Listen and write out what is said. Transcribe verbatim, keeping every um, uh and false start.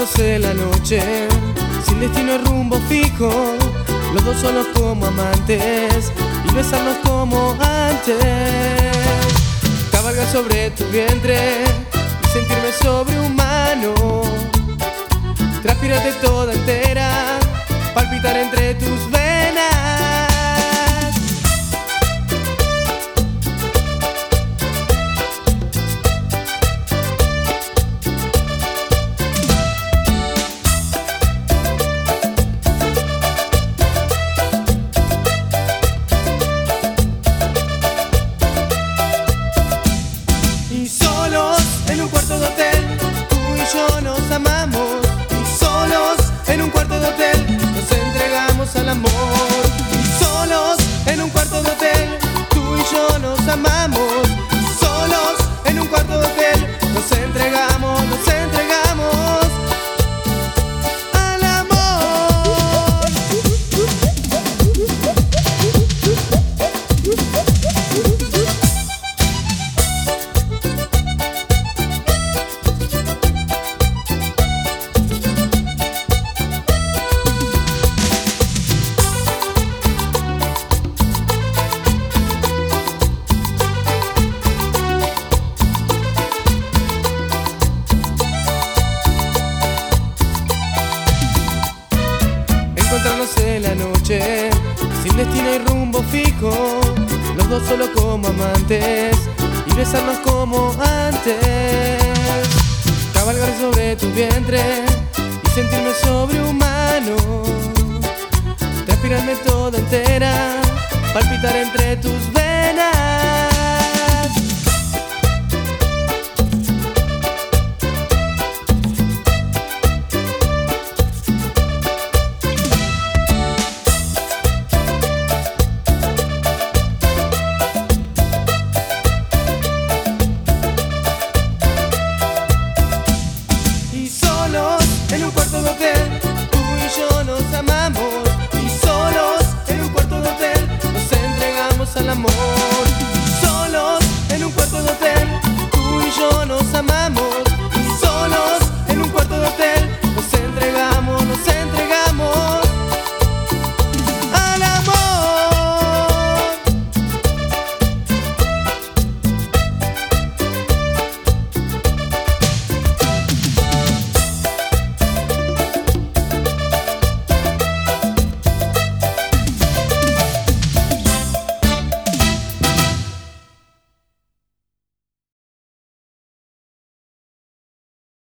encontrándose la noche, sin destino y rumbo fijo, los dos solos como amantes y besarnos como antes. Cabalgar sobre tu vientre y sentirme sobrehumano, transpirarte toda entera, palpitar entre tus venas. Y solos en un cuarto de hotel, tú y yo nos amamos. Y solos en un cuarto de hotel, nos entregamos al amor. Y solos en un cuarto de hotel, tú y yo nos amamos. Y solos en un cuarto de hotel, nos entregamos, nos entregamos al amor. Encontrándose la noche, sin destino y rumbo fijo, los dos solo como amantes y besarnos como antes. Cabalgar sobre tu vientre y sentirme sobrehumano, transpirarme toda entera, palpitar entre tus venas.